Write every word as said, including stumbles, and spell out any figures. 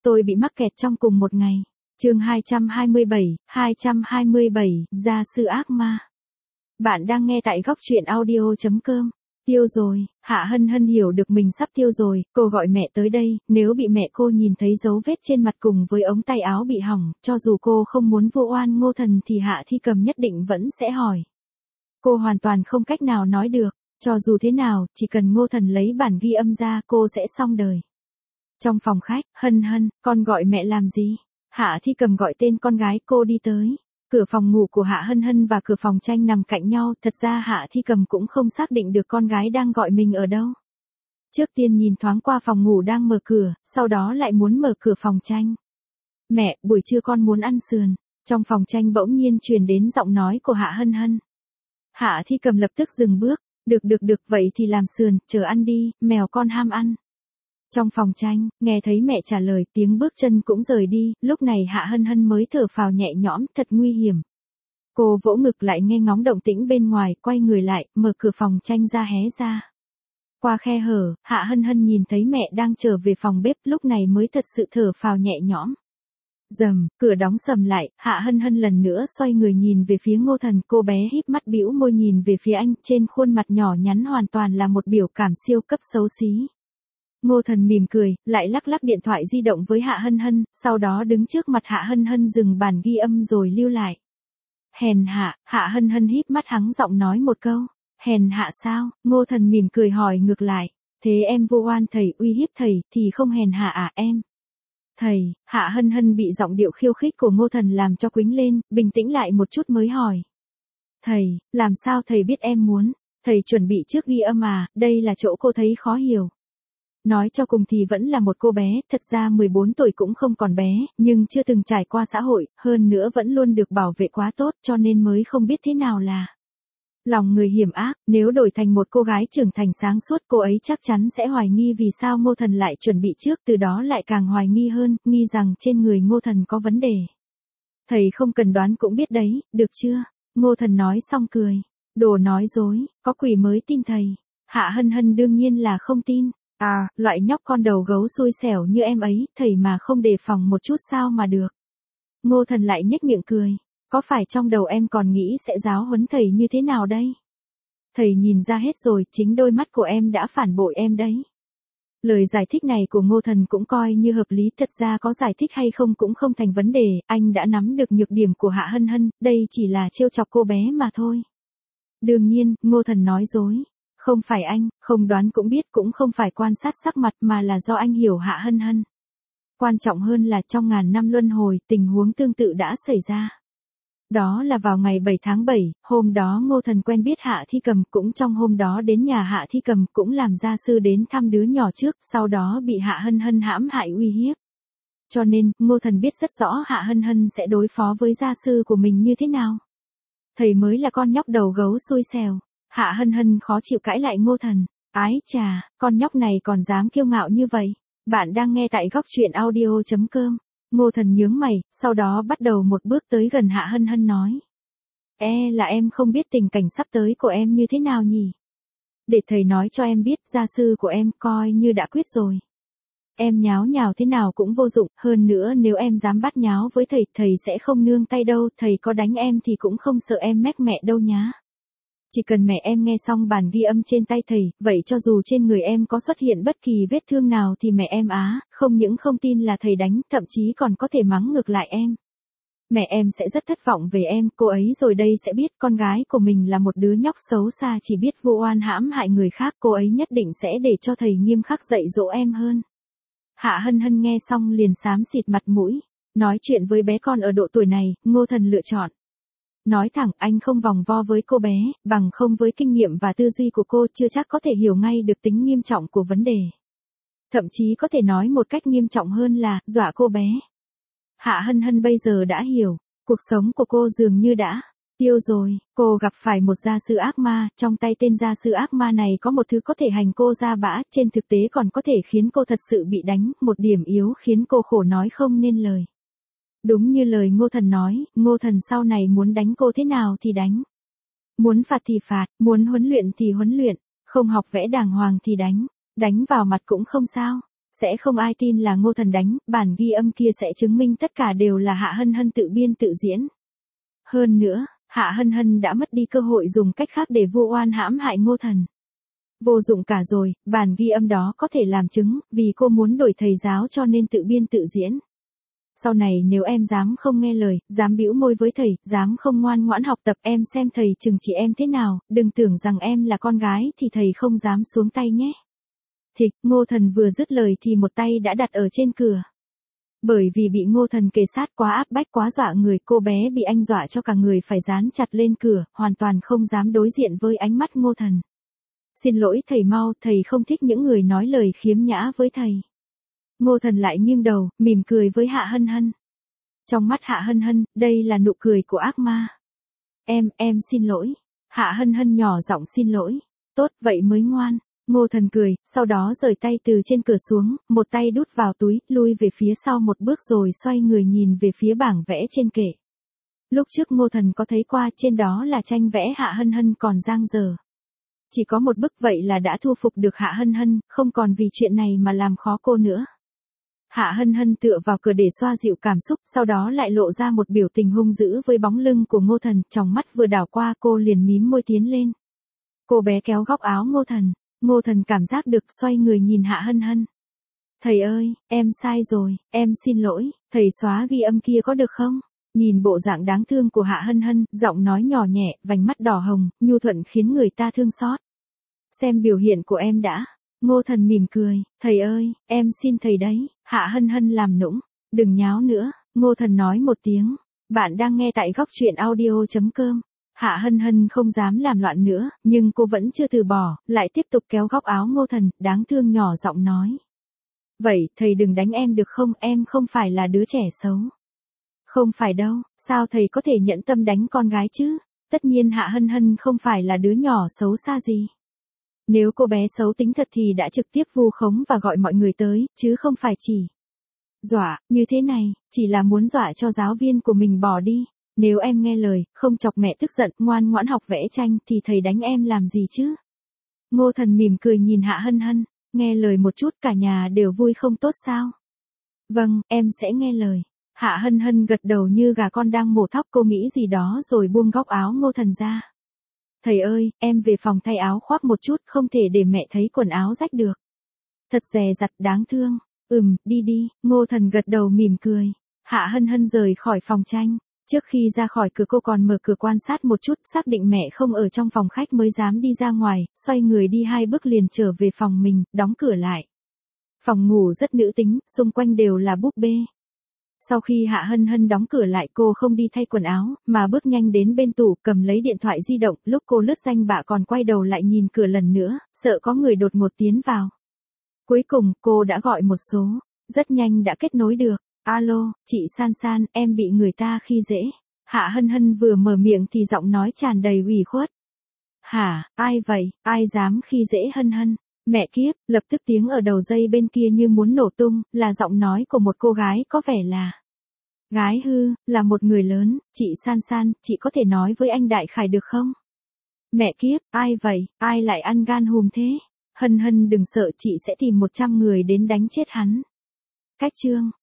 tôi bị mắc kẹt trong cùng một ngày. Chương hai trăm hai mươi bảy, hai trăm hai mươi bảy, gia sư ác ma. Bạn đang nghe tại góc truyện audio chấm com. Tiêu rồi, Hạ Hân Hân hiểu được mình sắp tiêu rồi, cô gọi mẹ tới đây, nếu bị mẹ cô nhìn thấy dấu vết trên mặt cùng với ống tay áo bị hỏng, cho dù cô không muốn vu oan Ngô Thần thì Hạ Thi Cầm nhất định vẫn sẽ hỏi. Cô hoàn toàn không cách nào nói được, cho dù thế nào, chỉ cần Ngô Thần lấy bản ghi âm ra cô sẽ xong đời. Trong phòng khách, Hân Hân, con gọi mẹ làm gì? Hạ Thi Cầm gọi tên con gái cô đi tới. Cửa phòng ngủ của Hạ Hân Hân và cửa phòng tranh nằm cạnh nhau, thật ra Hạ Thi Cầm cũng không xác định được con gái đang gọi mình ở đâu. Trước tiên nhìn thoáng qua phòng ngủ đang mở cửa, sau đó lại muốn mở cửa phòng tranh. Mẹ, buổi trưa con muốn ăn sườn. Trong phòng tranh bỗng nhiên truyền đến giọng nói của Hạ Hân Hân. Hạ Thi Cầm lập tức dừng bước, được được được vậy thì làm sườn, chờ ăn đi, mèo con ham ăn. Trong phòng tranh, nghe thấy mẹ trả lời tiếng bước chân cũng rời đi, lúc này Hạ Hân Hân mới thở phào nhẹ nhõm, thật nguy hiểm. Cô vỗ ngực lại nghe ngóng động tĩnh bên ngoài, quay người lại, mở cửa phòng tranh ra hé ra. Qua khe hở, Hạ Hân Hân nhìn thấy mẹ đang trở về phòng bếp, lúc này mới thật sự thở phào nhẹ nhõm. Rầm, cửa đóng sầm lại, Hạ Hân Hân lần nữa xoay người nhìn về phía Ngô Thần, cô bé híp mắt bĩu môi nhìn về phía anh, trên khuôn mặt nhỏ nhắn hoàn toàn là một biểu cảm siêu cấp xấu xí. Ngô Thần mỉm cười, lại lắc lắc điện thoại di động với Hạ Hân Hân, sau đó đứng trước mặt Hạ Hân Hân dừng bản ghi âm rồi lưu lại. Hèn hạ, Hạ Hân Hân híp mắt hắng giọng nói một câu. Hèn hạ sao? Ngô Thần mỉm cười hỏi ngược lại. Thế em vu oan thầy, uy hiếp thầy, thì không hèn hạ à em? Thầy, Hạ Hân Hân bị giọng điệu khiêu khích của Ngô Thần làm cho quĩnh lên, bình tĩnh lại một chút mới hỏi. Thầy, làm sao thầy biết em muốn? Thầy chuẩn bị trước ghi âm à, đây là chỗ cô thấy khó hiểu. Nói cho cùng thì vẫn là một cô bé, thật ra mười bốn tuổi cũng không còn bé, nhưng chưa từng trải qua xã hội, hơn nữa vẫn luôn được bảo vệ quá tốt cho nên mới không biết thế nào là lòng người hiểm ác. Nếu đổi thành một cô gái trưởng thành sáng suốt, cô ấy chắc chắn sẽ hoài nghi vì sao Ngô Thần lại chuẩn bị trước, từ đó lại càng hoài nghi hơn, nghi rằng trên người Ngô Thần có vấn đề. Thầy không cần đoán cũng biết đấy, được chưa? Ngô Thần nói xong cười. Đồ nói dối, có quỷ mới tin thầy. Hạ Hân Hân đương nhiên là không tin. À, loại nhóc con đầu gấu xui xẻo như em ấy, thầy mà không đề phòng một chút sao mà được. Ngô Thần lại nhếch miệng cười. Có phải trong đầu em còn nghĩ sẽ giáo huấn thầy như thế nào đây? Thầy nhìn ra hết rồi, chính đôi mắt của em đã phản bội em đấy. Lời giải thích này của Ngô Thần cũng coi như hợp lý, thật ra có giải thích hay không cũng không thành vấn đề, anh đã nắm được nhược điểm của Hạ Hân Hân, đây chỉ là trêu chọc cô bé mà thôi. Đương nhiên, Ngô Thần nói dối. Không phải anh, không đoán cũng biết, cũng không phải quan sát sắc mặt mà là do anh hiểu Hạ Hân Hân. Quan trọng hơn là trong ngàn năm luân hồi, tình huống tương tự đã xảy ra. Đó là vào ngày bảy tháng bảy, hôm đó Ngô Thần quen biết Hạ Thi Cầm, cũng trong hôm đó đến nhà Hạ Thi Cầm, cũng làm gia sư đến thăm đứa nhỏ trước, sau đó bị Hạ Hân Hân hãm hại uy hiếp. Cho nên, Ngô Thần biết rất rõ Hạ Hân Hân sẽ đối phó với gia sư của mình như thế nào. Thầy mới là con nhóc đầu gấu xui xẻo. Hạ Hân Hân khó chịu cãi lại Ngô Thần. Ái chà, con nhóc này còn dám kiêu ngạo như vậy. Bạn đang nghe tại góc truyện audio chấm com. Ngô Thần nhướng mày, sau đó bắt đầu một bước tới gần Hạ Hân Hân nói. E là em không biết tình cảnh sắp tới của em như thế nào nhỉ? Để thầy nói cho em biết, gia sư của em coi như đã quyết rồi. Em nháo nhào thế nào cũng vô dụng, hơn nữa nếu em dám bắt nháo với thầy, thầy sẽ không nương tay đâu, thầy có đánh em thì cũng không sợ em mách mẹ đâu nhá. Chỉ cần mẹ em nghe xong bản ghi âm trên tay thầy, vậy cho dù trên người em có xuất hiện bất kỳ vết thương nào thì mẹ em á, không những không tin là thầy đánh, thậm chí còn có thể mắng ngược lại em. Mẹ em sẽ rất thất vọng về em, cô ấy rồi đây sẽ biết con gái của mình là một đứa nhóc xấu xa chỉ biết vu oan hãm hại người khác, cô ấy nhất định sẽ để cho thầy nghiêm khắc dạy dỗ em hơn. Hạ Hân Hân nghe xong liền xám xịt mặt mũi, nói chuyện với bé con ở độ tuổi này, Ngô Thần lựa chọn. Nói thẳng, anh không vòng vo với cô bé, bằng không với kinh nghiệm và tư duy của cô chưa chắc có thể hiểu ngay được tính nghiêm trọng của vấn đề. Thậm chí có thể nói một cách nghiêm trọng hơn là, dọa cô bé. Hạ Hân Hân bây giờ đã hiểu, cuộc sống của cô dường như đã tiêu rồi, cô gặp phải một gia sư ác ma, trong tay tên gia sư ác ma này có một thứ có thể hành cô ra bã, trên thực tế còn có thể khiến cô thật sự bị đánh, một điểm yếu khiến cô khổ nói không nên lời. Đúng như lời Ngô Thần nói, Ngô Thần sau này muốn đánh cô thế nào thì đánh. Muốn phạt thì phạt, muốn huấn luyện thì huấn luyện, không học vẽ đàng hoàng thì đánh, đánh vào mặt cũng không sao. Sẽ không ai tin là Ngô Thần đánh, bản ghi âm kia sẽ chứng minh tất cả đều là Hạ Hân Hân tự biên tự diễn. Hơn nữa, Hạ Hân Hân đã mất đi cơ hội dùng cách khác để vu oan hãm hại Ngô Thần. Vô dụng cả rồi, bản ghi âm đó có thể làm chứng, vì cô muốn đổi thầy giáo cho nên tự biên tự diễn. Sau này nếu em dám không nghe lời, dám bĩu môi với thầy, dám không ngoan ngoãn học tập, em xem thầy trừng trị em thế nào, đừng tưởng rằng em là con gái thì thầy không dám xuống tay nhé. Thịch, Ngô Thần vừa dứt lời thì một tay đã đặt ở trên cửa. Bởi vì bị Ngô Thần kề sát quá áp bách quá dọa người, cô bé bị anh dọa cho cả người phải dán chặt lên cửa, hoàn toàn không dám đối diện với ánh mắt Ngô Thần. Xin lỗi thầy mau, thầy không thích những người nói lời khiếm nhã với thầy. Ngô Thần lại nghiêng đầu, mỉm cười với Hạ Hân Hân. Trong mắt Hạ Hân Hân, đây là nụ cười của ác ma. Em, em xin lỗi. Hạ Hân Hân nhỏ giọng xin lỗi. Tốt, vậy mới ngoan. Ngô Thần cười, sau đó rời tay từ trên cửa xuống, một tay đút vào túi, lui về phía sau một bước rồi xoay người nhìn về phía bảng vẽ trên kệ. Lúc trước Ngô Thần có thấy qua, trên đó là tranh vẽ Hạ Hân Hân còn dang dở. Chỉ có một bức vậy là đã thu phục được Hạ Hân Hân, không còn vì chuyện này mà làm khó cô nữa. Hạ Hân Hân tựa vào cửa để xoa dịu cảm xúc, sau đó lại lộ ra một biểu tình hung dữ với bóng lưng của Ngô Thần, trong mắt vừa đảo qua cô liền mím môi tiến lên. Cô bé kéo góc áo Ngô Thần, Ngô Thần cảm giác được xoay người nhìn Hạ Hân Hân. Thầy ơi, em sai rồi, em xin lỗi, thầy xóa ghi âm kia có được không? Nhìn bộ dạng đáng thương của Hạ Hân Hân, giọng nói nhỏ nhẹ, vành mắt đỏ hồng, nhu thuận khiến người ta thương xót. Xem biểu hiện của em đã. Ngô Thần mỉm cười, thầy ơi, em xin thầy đấy. Hạ Hân Hân làm nũng, đừng nháo nữa. Ngô Thần nói một tiếng, bạn đang nghe tại góc truyện audio.com. Hạ Hân Hân không dám làm loạn nữa, nhưng cô vẫn chưa từ bỏ, lại tiếp tục kéo góc áo Ngô Thần, đáng thương nhỏ giọng nói. Vậy, thầy đừng đánh em được không, em không phải là đứa trẻ xấu. Không phải đâu, sao thầy có thể nhẫn tâm đánh con gái chứ? Tất nhiên Hạ Hân Hân không phải là đứa nhỏ xấu xa gì. Nếu cô bé xấu tính thật thì đã trực tiếp vu khống và gọi mọi người tới, chứ không phải chỉ dọa, như thế này, chỉ là muốn dọa cho giáo viên của mình bỏ đi. Nếu em nghe lời, không chọc mẹ tức giận, ngoan ngoãn học vẽ tranh thì thầy đánh em làm gì chứ? Ngô Thần mỉm cười nhìn Hạ Hân Hân, nghe lời một chút cả nhà đều vui không tốt sao? Vâng, em sẽ nghe lời. Hạ Hân Hân gật đầu như gà con đang mổ thóc, cô nghĩ gì đó rồi buông góc áo Ngô Thần ra. Thầy ơi, em về phòng thay áo khoác một chút, không thể để mẹ thấy quần áo rách được. Thật dè dặt đáng thương. Ừm, đi đi, Ngô Thần gật đầu mỉm cười. Hạ Hân Hân rời khỏi phòng tranh. Trước khi ra khỏi cửa cô còn mở cửa quan sát một chút, xác định mẹ không ở trong phòng khách mới dám đi ra ngoài, xoay người đi hai bước liền trở về phòng mình, đóng cửa lại. Phòng ngủ rất nữ tính, xung quanh đều là búp bê. Sau khi Hạ Hân Hân đóng cửa lại cô không đi thay quần áo, mà bước nhanh đến bên tủ cầm lấy điện thoại di động, lúc cô lướt danh bạ còn quay đầu lại nhìn cửa lần nữa, sợ có người đột ngột tiến vào. Cuối cùng cô đã gọi một số, rất nhanh đã kết nối được. Alo, chị San San, em bị người ta khi dễ. Hạ Hân Hân vừa mở miệng thì giọng nói tràn đầy ủy khuất. Hả, ai vậy, ai dám khi dễ Hân Hân? Mẹ kiếp, lập tức tiếng ở đầu dây bên kia như muốn nổ tung, là giọng nói của một cô gái có vẻ là gái hư, là một người lớn. Chị San San, chị có thể nói với anh Đại Khải được không? Mẹ kiếp, ai vậy, ai lại ăn gan hùm thế? Hân Hân đừng sợ, chị sẽ tìm một trăm người đến đánh chết hắn. Cách chương